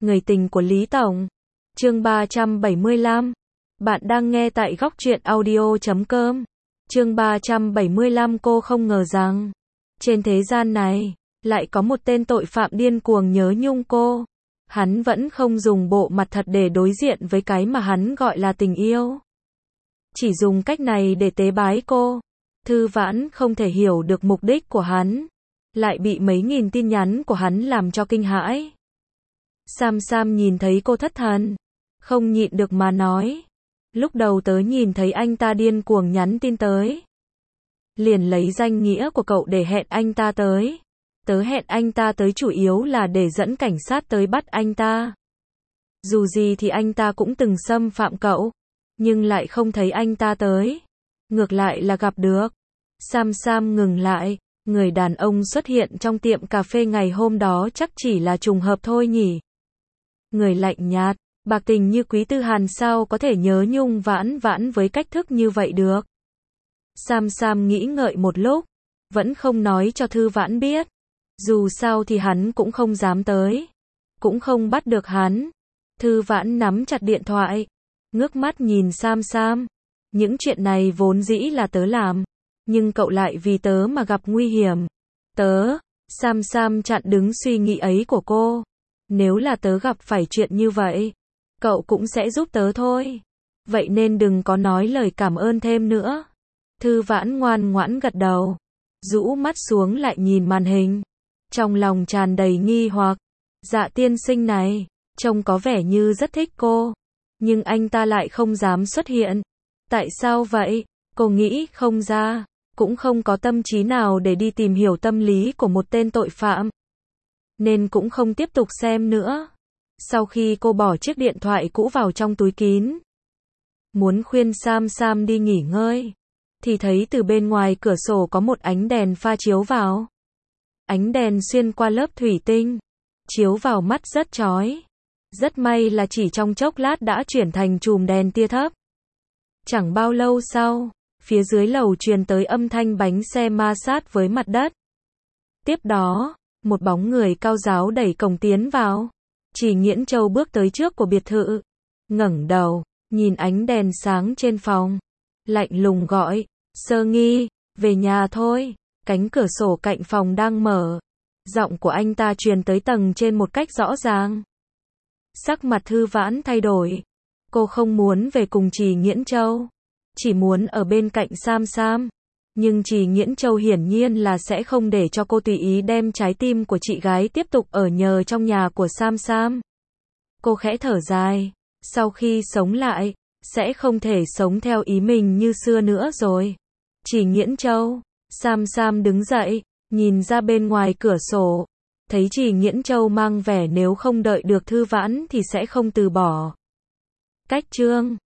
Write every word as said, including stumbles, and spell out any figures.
Người tình của Lý Tổng. Chương ba trăm bảy mươi lăm. Bạn đang nghe tại góc truyện audio chấm com. Chương ba trăm bảy mươi lăm. Cô không ngờ rằng trên thế gian này lại có một tên tội phạm điên cuồng nhớ nhung cô. Hắn vẫn không dùng bộ mặt thật để đối diện với cái mà hắn gọi là tình yêu. Chỉ dùng cách này để tế bái cô. Thư Vãn không thể hiểu được mục đích của hắn, lại bị mấy nghìn tin nhắn của hắn làm cho kinh hãi. Sam Sam nhìn thấy cô thất thần, không nhịn được mà nói. Lúc đầu tớ nhìn thấy anh ta điên cuồng nhắn tin tới, liền lấy danh nghĩa của cậu để hẹn anh ta tới. Tớ hẹn anh ta tới chủ yếu là để dẫn cảnh sát tới bắt anh ta. Dù gì thì anh ta cũng từng xâm phạm cậu, nhưng lại không thấy anh ta tới. Ngược lại là gặp được. Sam Sam ngừng lại, người đàn ông xuất hiện trong tiệm cà phê ngày hôm đó chắc chỉ là trùng hợp thôi nhỉ. Người lạnh nhạt, bạc tình như Quý Tư Hàn sao có thể nhớ nhung Vãn Vãn với cách thức như vậy được. Sam Sam nghĩ ngợi một lúc, vẫn không nói cho Thư Vãn biết. Dù sao thì hắn cũng không dám tới, cũng không bắt được hắn. Thư Vãn nắm chặt điện thoại, ngước mắt nhìn Sam Sam. Những chuyện này vốn dĩ là tớ làm, nhưng cậu lại vì tớ mà gặp nguy hiểm. Tớ, Sam Sam chặn đứng suy nghĩ ấy của cô. Nếu là tớ gặp phải chuyện như vậy, cậu cũng sẽ giúp tớ thôi. Vậy nên đừng có nói lời cảm ơn thêm nữa. Thư Vãn ngoan ngoãn gật đầu, rũ mắt xuống lại nhìn màn hình. Trong lòng tràn đầy nghi hoặc. Dạ tiên sinh này, trông có vẻ như rất thích cô, nhưng anh ta lại không dám xuất hiện. Tại sao vậy? Cô nghĩ không ra, cũng không có tâm trí nào để đi tìm hiểu tâm lý của một tên tội phạm, nên cũng không tiếp tục xem nữa. Sau khi cô bỏ chiếc điện thoại cũ vào trong túi kín, muốn khuyên Sam Sam đi nghỉ ngơi, thì thấy từ bên ngoài cửa sổ có một ánh đèn pha chiếu vào. Ánh đèn xuyên qua lớp thủy tinh, chiếu vào mắt rất chói. Rất may là chỉ trong chốc lát đã chuyển thành chùm đèn tia thấp. Chẳng bao lâu sau, phía dưới lầu truyền tới âm thanh bánh xe ma sát với mặt đất. Tiếp đó, một bóng người cao ráo đẩy cổng tiến vào. Chỉ Nghiễn Châu bước tới trước của biệt thự, ngẩng đầu, nhìn ánh đèn sáng trên phòng, lạnh lùng gọi, Sơ Nghi, về nhà thôi. Cánh cửa sổ cạnh phòng đang mở. Giọng của anh ta truyền tới tầng trên một cách rõ ràng. Sắc mặt Thư Vãn thay đổi. Cô không muốn về cùng Chỉ Nghiễn Châu, chỉ muốn ở bên cạnh Sam Sam. Nhưng Chỉ Nghiễn Châu hiển nhiên là sẽ không để cho cô tùy ý đem trái tim của chị gái tiếp tục ở nhờ trong nhà của Sam Sam. Cô khẽ thở dài. Sau khi sống lại, sẽ không thể sống theo ý mình như xưa nữa rồi. Chỉ Nghiễn Châu. Sam Sam đứng dậy, nhìn ra bên ngoài cửa sổ, thấy Chỉ Nghiễn Châu mang vẻ nếu không đợi được Thư Vãn thì sẽ không từ bỏ. Cách chương